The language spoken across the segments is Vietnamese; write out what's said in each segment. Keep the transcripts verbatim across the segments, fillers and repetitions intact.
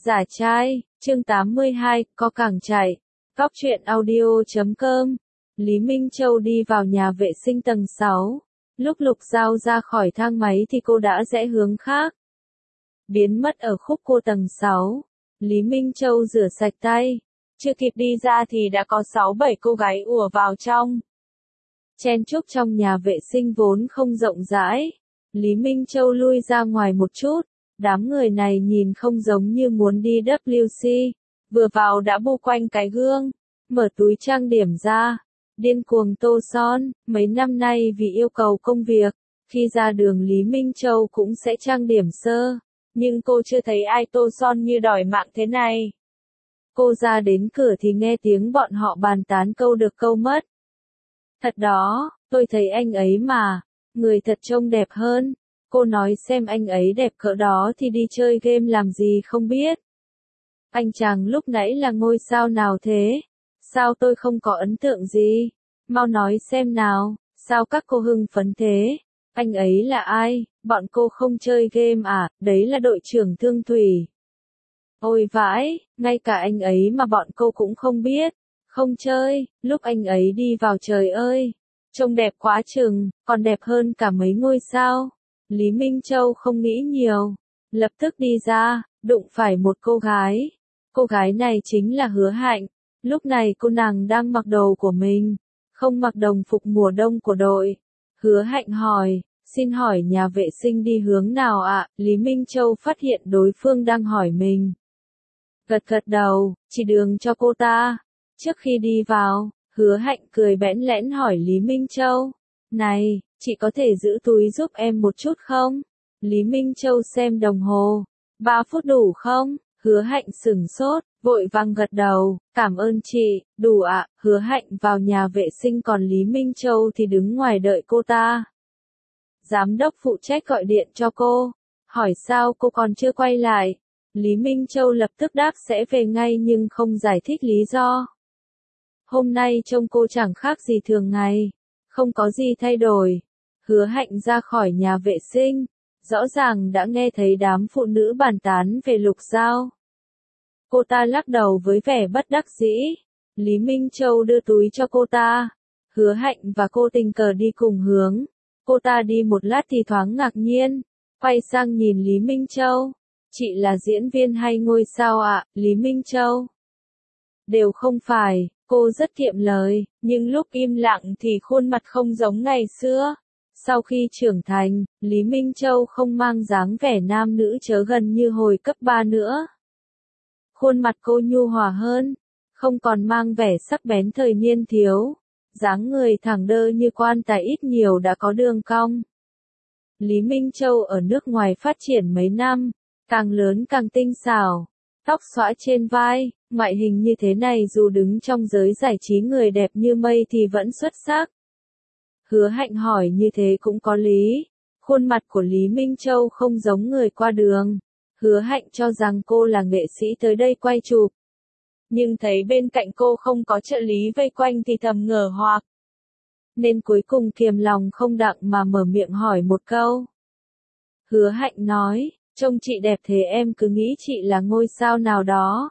Giả trai, chương tám mươi hai, có càng chạy. Góc truyện audio chấm com. Lý Minh Châu đi vào nhà vệ sinh tầng sáu. Lúc Lục Giao ra khỏi thang máy thì cô đã rẽ hướng khác. Biến mất ở khúc cua tầng sáu. Lý Minh Châu rửa sạch tay. Chưa kịp đi ra thì đã có sáu bảy cô gái ùa vào trong. Chen chúc trong nhà vệ sinh vốn không rộng rãi. Lý Minh Châu lui ra ngoài một chút. Đám người này nhìn không giống như muốn đi W C. Vừa vào đã bu quanh cái gương. Mở túi trang điểm ra. Điên cuồng tô son. Mấy năm nay vì yêu cầu công việc. Khi ra đường Lý Minh Châu cũng sẽ trang điểm sơ. Nhưng cô chưa thấy ai tô son như đòi mạng thế này. Cô ra đến cửa thì nghe tiếng bọn họ bàn tán câu được câu mất. Thật đó, tôi thấy anh ấy mà. Người thật trông đẹp hơn. Cô nói xem anh ấy đẹp cỡ đó thì đi chơi game làm gì không biết. Anh chàng lúc nãy là ngôi sao nào thế? Sao tôi không có ấn tượng gì? Mau nói xem nào, sao các cô hưng phấn thế? Anh ấy là ai? Bọn cô không chơi game à? Đấy là đội trưởng Thương Thủy. Ôi vãi, ngay cả anh ấy mà bọn cô cũng không biết. Không chơi, lúc anh ấy đi vào trời ơi. Trông đẹp quá chừng, còn đẹp hơn cả mấy ngôi sao. Lý Minh Châu không nghĩ nhiều. Lập tức đi ra, đụng phải một cô gái. Cô gái này chính là Hứa Hạnh. Lúc này cô nàng đang mặc đồ của mình. Không mặc đồng phục mùa đông của đội. Hứa Hạnh hỏi, xin hỏi nhà vệ sinh đi hướng nào ạ? Lý Minh Châu phát hiện đối phương đang hỏi mình. Gật gật đầu, chỉ đường cho cô ta. Trước khi đi vào, Hứa Hạnh cười bẽn lẽn hỏi Lý Minh Châu. Này, chị có thể giữ túi giúp em một chút không? Lý Minh Châu xem đồng hồ. Ba phút đủ không? Hứa Hạnh sửng sốt, vội vàng gật đầu. Cảm ơn chị, đủ ạ. Hứa Hạnh vào nhà vệ sinh còn Lý Minh Châu thì đứng ngoài đợi cô ta. Giám đốc phụ trách gọi điện cho cô. Hỏi sao cô còn chưa quay lại? Lý Minh Châu lập tức đáp sẽ về ngay nhưng không giải thích lý do. Hôm nay trông cô chẳng khác gì thường ngày. Không có gì thay đổi. Hứa Hạnh ra khỏi nhà vệ sinh. Rõ ràng đã nghe thấy đám phụ nữ bàn tán về Lục Giao. Cô ta lắc đầu với vẻ bất đắc dĩ. Lý Minh Châu đưa túi cho cô ta. Hứa Hạnh và cô tình cờ đi cùng hướng. Cô ta đi một lát thì thoáng ngạc nhiên. Quay sang nhìn Lý Minh Châu. Chị là diễn viên hay ngôi sao ạ? Lý Minh Châu. Đều không phải. Cô rất kiệm lời, nhưng lúc im lặng thì khuôn mặt không giống ngày xưa. Sau khi trưởng thành, Lý Minh Châu không mang dáng vẻ nam nữ chớ gần như hồi cấp ba nữa. Khuôn mặt cô nhu hòa hơn, không còn mang vẻ sắc bén thời niên thiếu. Dáng người thẳng đơ như quan tài ít nhiều đã có đường cong. Lý Minh Châu ở nước ngoài phát triển mấy năm, càng lớn càng tinh xảo. Tóc xõa trên vai, ngoại hình như thế này dù đứng trong giới giải trí người đẹp như mây thì vẫn xuất sắc. Hứa Hạnh hỏi như thế cũng có lý. Khuôn mặt của Lý Minh Châu không giống người qua đường. Hứa Hạnh cho rằng cô là nghệ sĩ tới đây quay chụp. Nhưng thấy bên cạnh cô không có trợ lý vây quanh thì thầm ngờ hoặc. Nên cuối cùng kiềm lòng không đặng mà mở miệng hỏi một câu. Hứa Hạnh nói. Trông chị đẹp thế em cứ nghĩ chị là ngôi sao nào đó.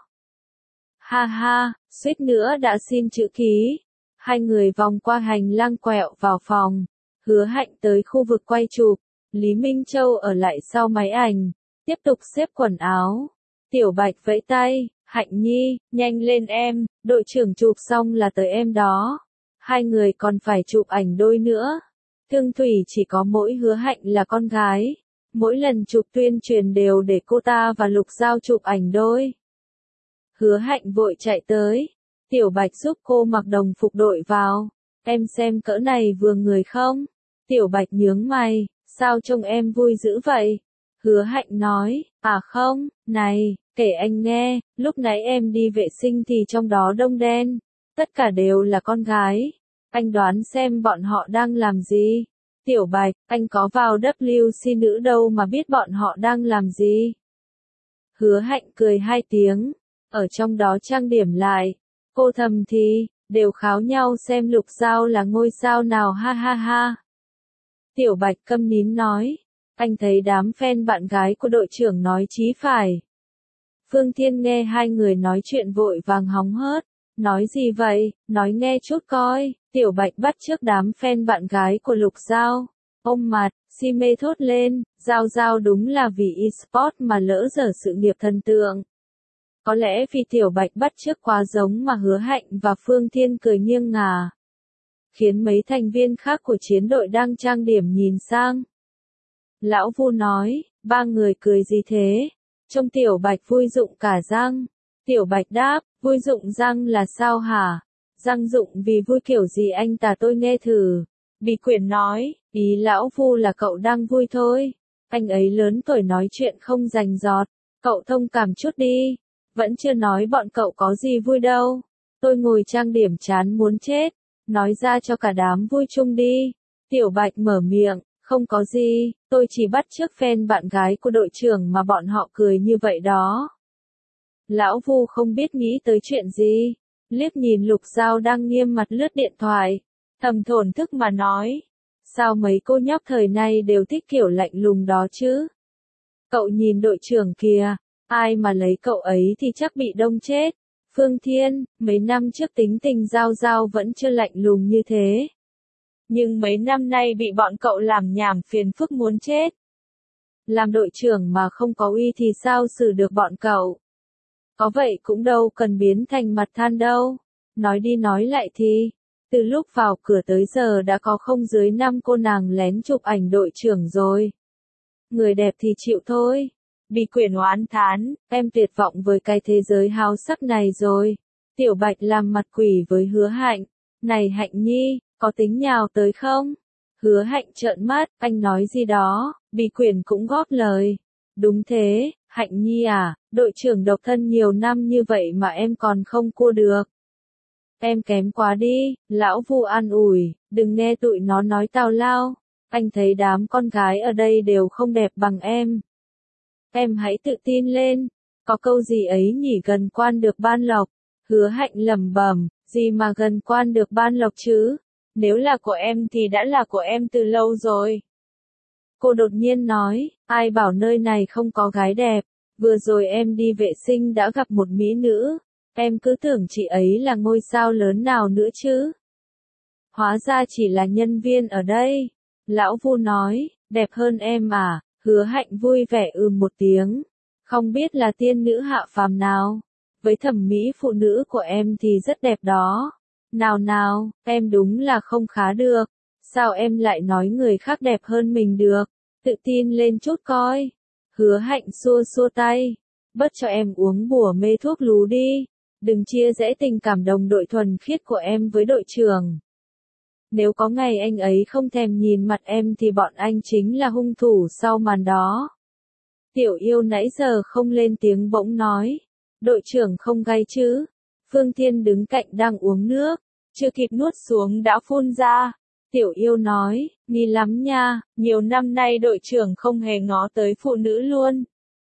Ha ha, suýt nữa đã xin chữ ký. Hai người vòng qua hành lang quẹo vào phòng. Hứa Hạnh tới khu vực quay chụp. Lý Minh Châu ở lại sau máy ảnh. Tiếp tục xếp quần áo. Tiểu Bạch vẫy tay. Hạnh Nhi, nhanh lên em. Đội trưởng chụp xong là tới em đó. Hai người còn phải chụp ảnh đôi nữa. Thương Thủy chỉ có mỗi Hứa Hạnh là con gái. Mỗi lần chụp tuyên truyền đều để cô ta và Lục Giao chụp ảnh đôi. Hứa Hạnh vội chạy tới. Tiểu Bạch giúp cô mặc đồng phục đội vào. Em xem cỡ này vừa người không? Tiểu Bạch nhướng mày. Sao trông em vui dữ vậy? Hứa Hạnh nói. À không, này, kể anh nghe. Lúc nãy em đi vệ sinh thì trong đó đông đen. Tất cả đều là con gái. Anh đoán xem bọn họ đang làm gì? Tiểu Bạch, anh có vào W C nữ đâu mà biết bọn họ đang làm gì. Hứa Hạnh cười hai tiếng. Ở trong đó trang điểm lại. Cô thầm thì, đều kháo nhau xem Lục Giao là ngôi sao nào ha ha ha. Tiểu Bạch câm nín nói. Anh thấy đám fan bạn gái của đội trưởng nói chí phải. Phương Thiên nghe hai người nói chuyện vội vàng hóng hớt. Nói gì vậy, nói nghe chút coi. Tiểu Bạch bắt chước đám fan bạn gái của Lục Giao. Ôm mặt, si mê thốt lên, Giao Giao đúng là vì e-sport mà lỡ dở sự nghiệp thần tượng. Có lẽ vì Tiểu Bạch bắt chước quá giống mà Hứa Hạnh và Phương Thiên cười nghiêng ngả. Khiến mấy thành viên khác của chiến đội đang trang điểm nhìn sang. Lão Vu nói, ba người cười gì thế? Trông Tiểu Bạch vui rụng cả răng. Tiểu Bạch đáp, vui rụng răng là sao hả? Răng rụng vì vui kiểu gì anh tả tôi nghe thử. Bỉ Quyển nói, ý lão Vu là cậu đang vui thôi. Anh ấy lớn tuổi nói chuyện không rành rọt. Cậu thông cảm chút đi. Vẫn chưa nói bọn cậu có gì vui đâu. Tôi ngồi trang điểm chán muốn chết. Nói ra cho cả đám vui chung đi. Tiểu Bạch mở miệng, không có gì, tôi chỉ bắt chước fan bạn gái của đội trưởng mà bọn họ cười như vậy đó. Lão Vu không biết nghĩ tới chuyện gì. Liếc nhìn Lục Giao đang nghiêm mặt lướt điện thoại. Thầm thổn thức mà nói. Sao mấy cô nhóc thời nay đều thích kiểu lạnh lùng đó chứ? Cậu nhìn đội trưởng kìa. Ai mà lấy cậu ấy thì chắc bị đông chết. Phương Thiên, mấy năm trước tính tình Giao Giao vẫn chưa lạnh lùng như thế. Nhưng mấy năm nay bị bọn cậu làm nhảm phiền phức muốn chết. Làm đội trưởng mà không có uy thì sao xử được bọn cậu? Có vậy cũng đâu cần biến thành mặt than đâu. Nói đi nói lại thì, từ lúc vào cửa tới giờ đã có không dưới năm cô nàng lén chụp ảnh đội trưởng rồi. Người đẹp thì chịu thôi. Bỉ Quyển oán thán, em tuyệt vọng với cái thế giới háo sắc này rồi. Tiểu Bạch làm mặt quỷ với Hứa Hạnh. Này Hạnh Nhi, có tính nhào tới không? Hứa Hạnh trợn mắt, anh nói gì đó, Bỉ Quyển cũng góp lời. Đúng thế, Hạnh Nhi à, đội trưởng độc thân nhiều năm như vậy mà em còn không cua được. Em kém quá đi, lão Vu an ủi, đừng nghe tụi nó nói tào lao. Anh thấy đám con gái ở đây đều không đẹp bằng em. Em hãy tự tin lên, có câu gì ấy nhỉ, gần quan được ban lộc. Hứa Hạnh lẩm bẩm, gì mà gần quan được ban lộc chứ? Nếu là của em thì đã là của em từ lâu rồi. Cô đột nhiên nói, ai bảo nơi này không có gái đẹp, vừa rồi em đi vệ sinh đã gặp một mỹ nữ, em cứ tưởng chị ấy là ngôi sao lớn nào nữa chứ. Hóa ra chỉ là nhân viên ở đây. Lão Vu nói, đẹp hơn em à? Hứa Hạnh vui vẻ ừm một tiếng. Không biết là tiên nữ hạ phàm nào. Với thẩm mỹ phụ nữ của em thì rất đẹp đó. Nào nào, em đúng là không khá được. Sao em lại nói người khác đẹp hơn mình được? Tự tin lên chút coi. Hứa Hạnh xua xua tay. Bớt cho em uống bùa mê thuốc lú đi. Đừng chia rẽ tình cảm đồng đội thuần khiết của em với đội trưởng. Nếu có ngày anh ấy không thèm nhìn mặt em thì bọn anh chính là hung thủ sau màn đó. Tiểu Yêu nãy giờ không lên tiếng bỗng nói. Đội trưởng không gay chứ? Phương Thiên đứng cạnh đang uống nước. Chưa kịp nuốt xuống đã phun ra. Tiểu Yêu nói, nghi lắm nha, nhiều năm nay đội trưởng không hề ngó tới phụ nữ luôn.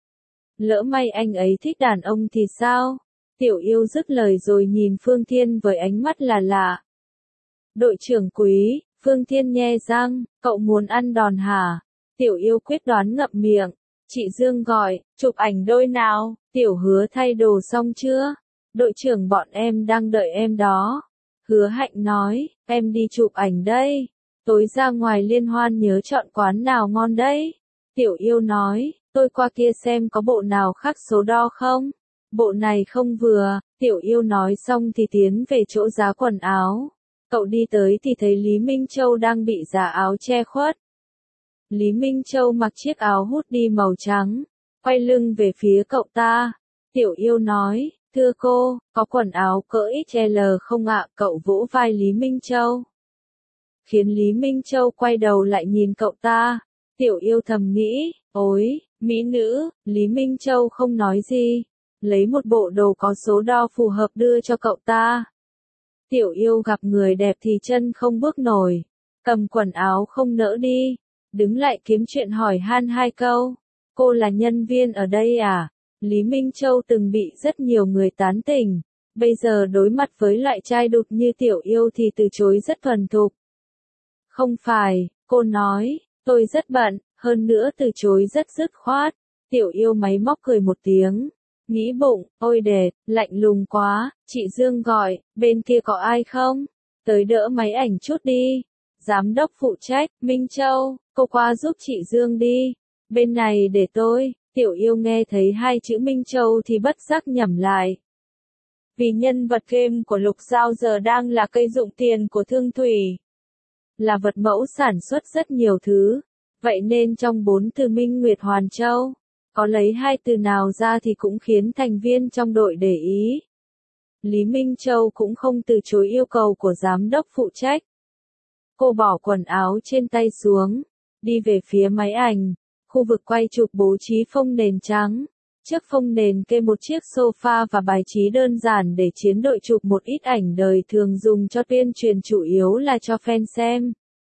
Lỡ may anh ấy thích đàn ông thì sao? Tiểu Yêu dứt lời rồi nhìn Phương Thiên với ánh mắt là lạ. Đội trưởng quý, Phương Thiên nhe răng, cậu muốn ăn đòn hả? Tiểu Yêu quyết đoán ngậm miệng. Chị Dương gọi, chụp ảnh đôi nào, Tiểu Hứa thay đồ xong chưa? Đội trưởng bọn em đang đợi em đó. Hứa Hạnh nói, em đi chụp ảnh đây. Tối ra ngoài liên hoan nhớ chọn quán nào ngon đấy. Tiểu Yêu nói, tôi qua kia xem có bộ nào khác số đo không? Bộ này không vừa, Tiểu Yêu nói xong thì tiến về chỗ giá quần áo. Cậu đi tới thì thấy Lý Minh Châu đang bị giá áo che khuất. Lý Minh Châu mặc chiếc áo hoodie màu trắng, quay lưng về phía cậu ta. Tiểu Yêu nói, thưa cô, có quần áo cỡ ích lờ không ạ? Cậu vỗ vai Lý Minh Châu. Khiến Lý Minh Châu quay đầu lại nhìn cậu ta. Tiểu Yêu thầm nghĩ, ôi, mỹ nữ. Lý Minh Châu không nói gì. Lấy một bộ đồ có số đo phù hợp đưa cho cậu ta. Tiểu Yêu gặp người đẹp thì chân không bước nổi. Cầm quần áo không nỡ đi. Đứng lại kiếm chuyện hỏi han hai câu. Cô là nhân viên ở đây à? Lý Minh Châu từng bị rất nhiều người tán tỉnh. Bây giờ đối mặt với loại trai đụt như Tiểu Yêu thì từ chối rất thuần thục. Không phải, cô nói, tôi rất bận, hơn nữa từ chối rất dứt khoát. Tiểu Yêu máy móc cười một tiếng. Nghĩ bụng, ôi đệt, lạnh lùng quá, chị Dương gọi, bên kia có ai không? Tới đỡ máy ảnh chút đi. Giám đốc phụ trách, Minh Châu, cô qua giúp chị Dương đi. Bên này để tôi, Tiểu Yêu nghe thấy hai chữ Minh Châu thì bất giác nhẩm lại. Vì nhân vật game của Lục Giao giờ đang là cây dụng tiền của Thương Thủy. Là vật mẫu sản xuất rất nhiều thứ. Vậy nên trong bốn từ Minh Nguyệt Hoàn Châu, có lấy hai từ nào ra thì cũng khiến thành viên trong đội để ý. Lý Minh Châu cũng không từ chối yêu cầu của giám đốc phụ trách. Cô bỏ quần áo trên tay xuống, đi về phía máy ảnh, khu vực quay chụp bố trí phông nền trắng. Trước phông nền kê một chiếc sofa và bài trí đơn giản để chiến đội chụp một ít ảnh đời thường dùng cho tuyên truyền, chủ yếu là cho fan xem.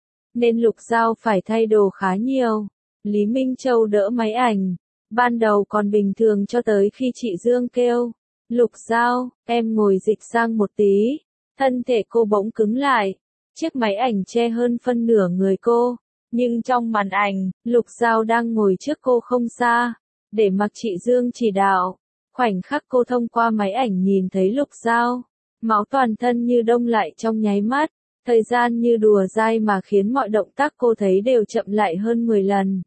Nên Lục Giao phải thay đồ khá nhiều. Lý Minh Châu đỡ máy ảnh. Ban đầu còn bình thường cho tới khi chị Dương kêu. Lục Giao, em ngồi dịch sang một tí. Thân thể cô bỗng cứng lại. Chiếc máy ảnh che hơn phân nửa người cô. Nhưng trong màn ảnh, Lục Giao đang ngồi trước cô không xa. Để mặc chị Dương chỉ đạo. Khoảnh khắc cô thông qua máy ảnh nhìn thấy Lục Giao. Máu toàn thân như đông lại trong nháy mắt. Thời gian như đùa dai mà khiến mọi động tác cô thấy đều chậm lại hơn mười lần.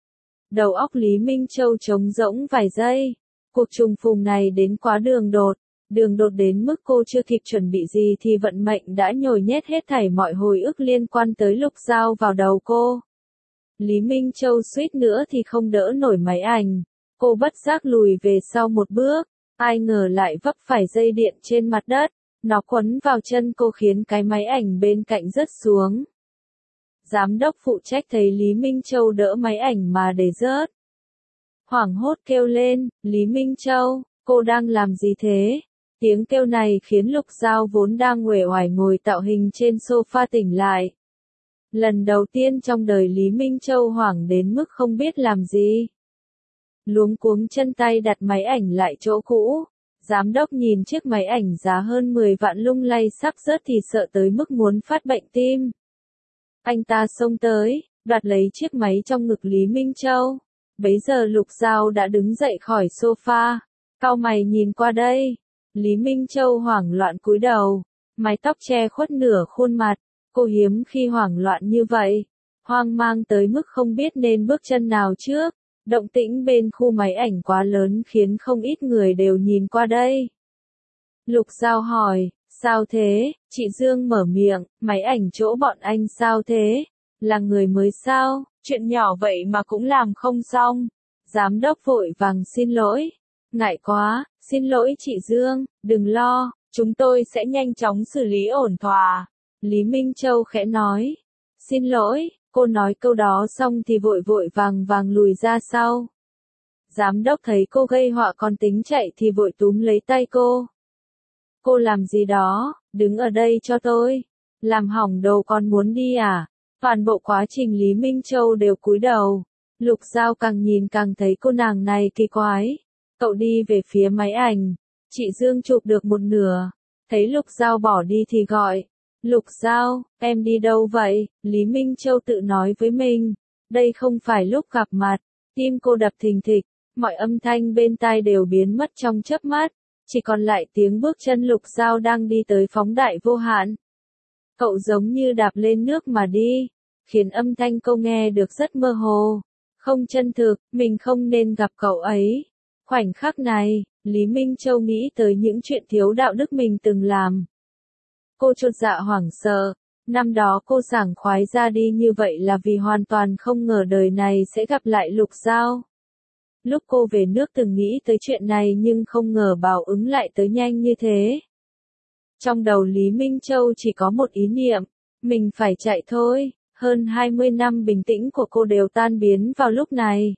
Đầu óc Lý Minh Châu trống rỗng vài giây. Cuộc trùng phùng này đến quá đường đột. Đường đột đến mức cô chưa kịp chuẩn bị gì thì vận mệnh đã nhồi nhét hết thảy mọi hồi ức liên quan tới Lục Giao vào đầu cô. Lý Minh Châu suýt nữa thì không đỡ nổi máy ảnh. Cô bất giác lùi về sau một bước. Ai ngờ lại vấp phải dây điện trên mặt đất. Nó quấn vào chân cô khiến cái máy ảnh bên cạnh rớt xuống. Giám đốc phụ trách thấy Lý Minh Châu đỡ máy ảnh mà để rớt. Hoảng hốt kêu lên, Lý Minh Châu, cô đang làm gì thế? Tiếng kêu này khiến Lục Giao vốn đang uể oải ngồi tạo hình trên sofa tỉnh lại. Lần đầu tiên trong đời Lý Minh Châu hoảng đến mức không biết làm gì. Luống cuống chân tay đặt máy ảnh lại chỗ cũ. Giám đốc nhìn chiếc máy ảnh giá hơn mười vạn lung lay sắp rớt thì sợ tới mức muốn phát bệnh tim. Anh ta xông tới, đoạt lấy chiếc máy trong ngực Lý Minh Châu. Bấy giờ Lục Giao đã đứng dậy khỏi sofa. Cau mày nhìn qua đây. Lý Minh Châu hoảng loạn cúi đầu. Mái tóc che khuất nửa khuôn mặt. Cô hiếm khi hoảng loạn như vậy. Hoang mang tới mức không biết nên bước chân nào trước. Động tĩnh bên khu máy ảnh quá lớn khiến không ít người đều nhìn qua đây. Lục Giao hỏi, sao thế? Chị Dương mở miệng, máy ảnh chỗ bọn anh sao thế? Là người mới sao? Chuyện nhỏ vậy mà cũng làm không xong. Giám đốc vội vàng xin lỗi. Ngại quá, xin lỗi chị Dương, đừng lo, chúng tôi sẽ nhanh chóng xử lý ổn thỏa. Lý Minh Châu khẽ nói. Xin lỗi. Cô nói câu đó xong thì vội vội vàng vàng lùi ra sau. Giám đốc thấy cô gây họa còn tính chạy thì vội túm lấy tay cô. Cô làm gì đó, đứng ở đây cho tôi. Làm hỏng đồ còn muốn đi à? Toàn bộ quá trình Lý Minh Châu đều cúi đầu. Lục Giao càng nhìn càng thấy cô nàng này kỳ quái. Cậu đi về phía máy ảnh. Chị Dương chụp được một nửa. Thấy Lục Giao bỏ đi thì gọi. Lục Giao, em đi đâu vậy? Lý Minh Châu tự nói với mình. Đây không phải lúc gặp mặt. Tim cô đập thình thịch. Mọi âm thanh bên tai đều biến mất trong chớp mắt. Chỉ còn lại tiếng bước chân Lục Giao đang đi tới phóng đại vô hạn. Cậu giống như đạp lên nước mà đi. Khiến âm thanh cô nghe được rất mơ hồ. Không chân thực, mình không nên gặp cậu ấy. Khoảnh khắc này, Lý Minh Châu nghĩ tới những chuyện thiếu đạo đức mình từng làm. Cô chột dạ hoảng sợ. Năm đó cô sảng khoái ra đi như vậy là vì hoàn toàn không ngờ đời này sẽ gặp lại Lục Giao. Lúc cô về nước từng nghĩ tới chuyện này nhưng không ngờ báo ứng lại tới nhanh như thế. Trong đầu Lý Minh Châu chỉ có một ý niệm, mình phải chạy thôi. Hơn hai mươi năm bình tĩnh của cô đều tan biến vào lúc này.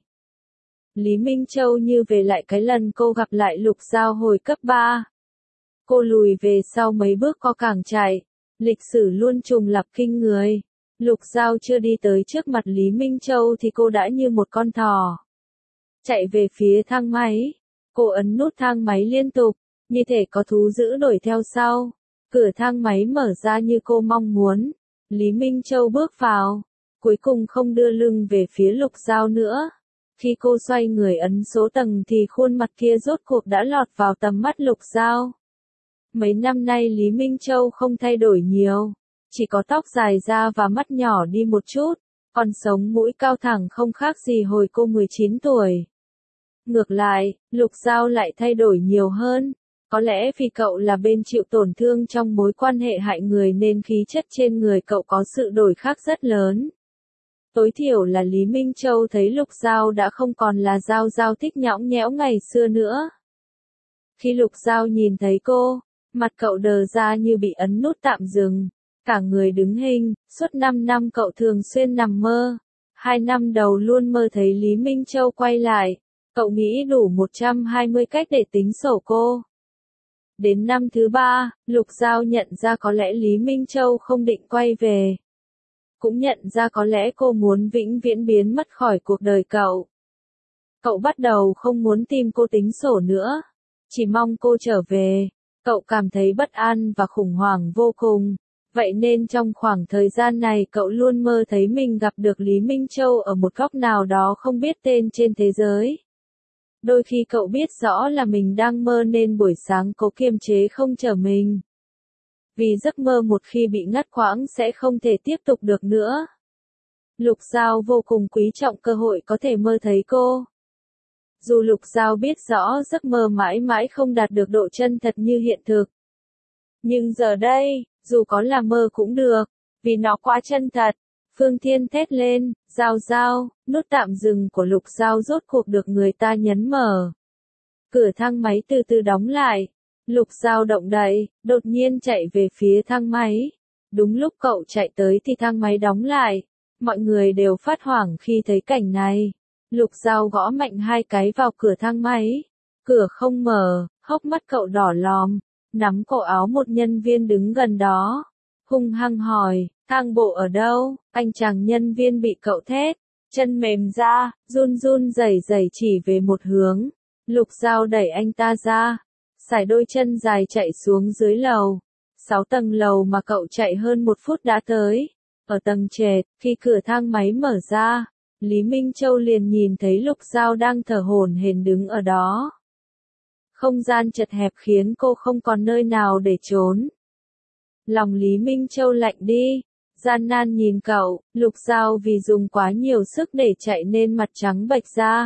Lý Minh Châu như về lại cái lần cô gặp lại Lục Giao hồi cấp ba. Cô lùi về sau mấy bước co càng chạy. Lịch sử luôn trùng lặp kinh người. Lục Giao chưa đi tới trước mặt Lý Minh Châu thì cô đã như một con thỏ. Chạy về phía thang máy. Cô ấn nút thang máy liên tục, như thể có thú dữ đuổi theo sau. Cửa thang máy mở ra như cô mong muốn. Lý Minh Châu bước vào. Cuối cùng không đưa lưng về phía Lục Giao nữa. Khi cô xoay người ấn số tầng thì khuôn mặt kia rốt cuộc đã lọt vào tầm mắt Lục Giao. Mấy năm nay Lý Minh Châu không thay đổi nhiều, chỉ có tóc dài ra và mắt nhỏ đi một chút, còn sống mũi cao thẳng không khác gì hồi cô mười chín tuổi. Ngược lại, Lục Giao lại thay đổi nhiều hơn, có lẽ vì cậu là bên chịu tổn thương trong mối quan hệ hại người nên khí chất trên người cậu có sự đổi khác rất lớn. Tối thiểu là Lý Minh Châu thấy Lục Giao đã không còn là Giao Giao thích nhõng nhẽo ngày xưa nữa. Khi Lục Giao nhìn thấy cô, mặt cậu đờ ra như bị ấn nút tạm dừng, cả người đứng hình. Suốt năm năm cậu thường xuyên nằm mơ. Hai năm đầu luôn mơ thấy Lý Minh Châu quay lại, cậu nghĩ đủ một trăm hai mươi cách để tính sổ cô. Đến năm thứ ba, Lục Giao nhận ra có lẽ Lý Minh Châu không định quay về. Cũng nhận ra có lẽ cô muốn vĩnh viễn biến mất khỏi cuộc đời cậu. Cậu bắt đầu không muốn tìm cô tính sổ nữa, chỉ mong cô trở về. Cậu cảm thấy bất an và khủng hoảng vô cùng. Vậy nên trong khoảng thời gian này cậu luôn mơ thấy mình gặp được Lý Minh Châu ở một góc nào đó không biết tên trên thế giới. Đôi khi cậu biết rõ là mình đang mơ nên buổi sáng cố kiềm chế không trở mình. Vì giấc mơ một khi bị ngắt quãng sẽ không thể tiếp tục được nữa. Lục Giao vô cùng quý trọng cơ hội có thể mơ thấy cô. Dù Lục Giao biết rõ giấc mơ mãi mãi không đạt được độ chân thật như hiện thực. Nhưng giờ đây, dù có là mơ cũng được, vì nó quá chân thật. Phương Thiên thét lên, Giao Giao, nút tạm dừng của Lục Giao rốt cuộc được người ta nhấn mở. Cửa thang máy từ từ đóng lại. Lục Giao động đậy, đột nhiên chạy về phía thang máy. Đúng lúc cậu chạy tới thì thang máy đóng lại. Mọi người đều phát hoảng khi thấy cảnh này. Lục Giao gõ mạnh hai cái vào cửa thang máy. Cửa không mở, hốc mắt cậu đỏ lòm, nắm cổ áo một nhân viên đứng gần đó. Hung hăng hỏi, thang bộ ở đâu? Anh chàng nhân viên bị cậu thét, chân mềm ra, run run rẩy rẩy chỉ về một hướng. Lục Giao đẩy anh ta ra, sải đôi chân dài chạy xuống dưới lầu. Sáu tầng lầu mà cậu chạy hơn một phút đã tới. Ở tầng trệt, khi cửa thang máy mở ra, Lý Minh Châu liền nhìn thấy Lục Giao đang thở hổn hển đứng ở đó. Không gian chật hẹp khiến cô không còn nơi nào để trốn. Lòng Lý Minh Châu lạnh đi, gian nan nhìn cậu. Lục Giao vì dùng quá nhiều sức để chạy nên mặt trắng bệch ra.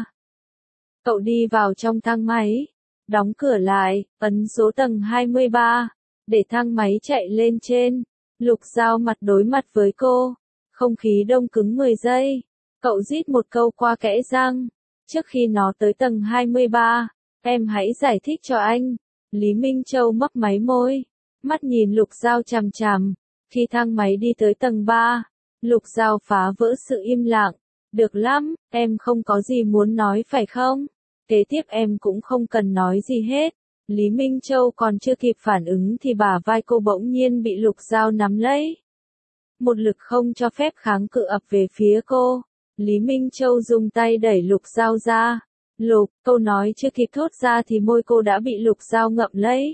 Cậu đi vào trong thang máy, đóng cửa lại, ấn số tầng hai mươi ba, để thang máy chạy lên trên. Lục Giao mặt đối mặt với cô, không khí đông cứng mười giây. Cậu rít một câu qua kẽ răng, trước khi nó tới tầng hai mươi ba, em hãy giải thích cho anh. Lý Minh Châu mấp máy môi, mắt nhìn Lục Giao chằm chằm. Khi thang máy đi tới tầng ba, Lục Giao phá vỡ sự im lặng. Được lắm, em không có gì muốn nói phải không? Kế tiếp em cũng không cần nói gì hết. Lý Minh Châu còn chưa kịp phản ứng thì bả vai cô bỗng nhiên bị Lục Giao nắm lấy. Một lực không cho phép kháng cự ập về phía cô. Lý Minh Châu dùng tay đẩy Lục Giao ra. Lục, câu nói chưa kịp thốt ra thì môi cô đã bị Lục Giao ngậm lấy.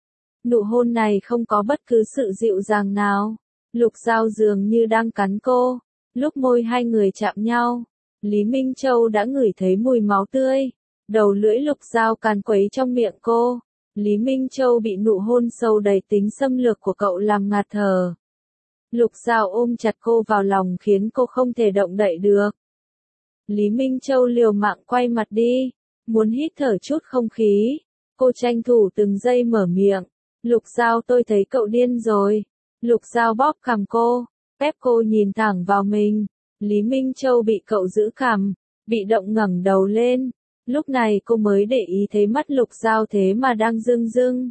Nụ hôn này không có bất cứ sự dịu dàng nào. Lục Giao dường như đang cắn cô. Lúc môi hai người chạm nhau, Lý Minh Châu đã ngửi thấy mùi máu tươi. Đầu lưỡi Lục Giao càn quấy trong miệng cô. Lý Minh Châu bị nụ hôn sâu đầy tính xâm lược của cậu làm ngạt thở. Lục Giao ôm chặt cô vào lòng khiến cô không thể động đậy được. Lý Minh Châu liều mạng quay mặt đi, muốn hít thở chút không khí. Cô tranh thủ từng giây mở miệng. Lục Giao, tôi thấy cậu điên rồi. Lục Giao bóp cằm cô, ép cô nhìn thẳng vào mình. Lý Minh Châu bị cậu giữ cằm, bị động ngẩng đầu lên. Lúc này cô mới để ý thấy mắt Lục Giao thế mà đang rưng rưng.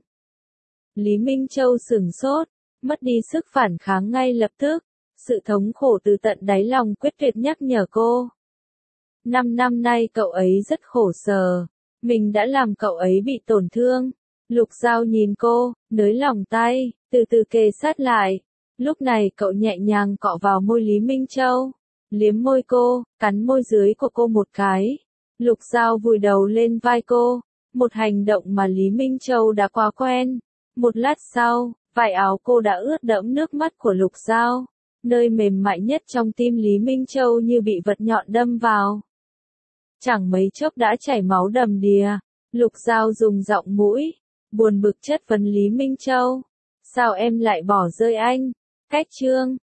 Lý Minh Châu sửng sốt, mất đi sức phản kháng ngay lập tức. Sự thống khổ từ tận đáy lòng quyết tuyệt nhắc nhở cô. Năm năm nay cậu ấy rất khổ sở. Mình đã làm cậu ấy bị tổn thương. Lục Giao nhìn cô, nới lỏng tay, từ từ kề sát lại. Lúc này cậu nhẹ nhàng cọ vào môi Lý Minh Châu. Liếm môi cô, cắn môi dưới của cô một cái. Lục Giao vùi đầu lên vai cô. Một hành động mà Lý Minh Châu đã quá quen. Một lát sau, vải áo cô đã ướt đẫm nước mắt của Lục Giao. Nơi mềm mại nhất trong tim Lý Minh Châu như bị vật nhọn đâm vào. chẳng mấy chốc đã chảy máu đầm đìa. Lục Giao dùng giọng mũi buồn bực chất vấn Lý Minh Châu. Sao em lại bỏ rơi anh? Cách chương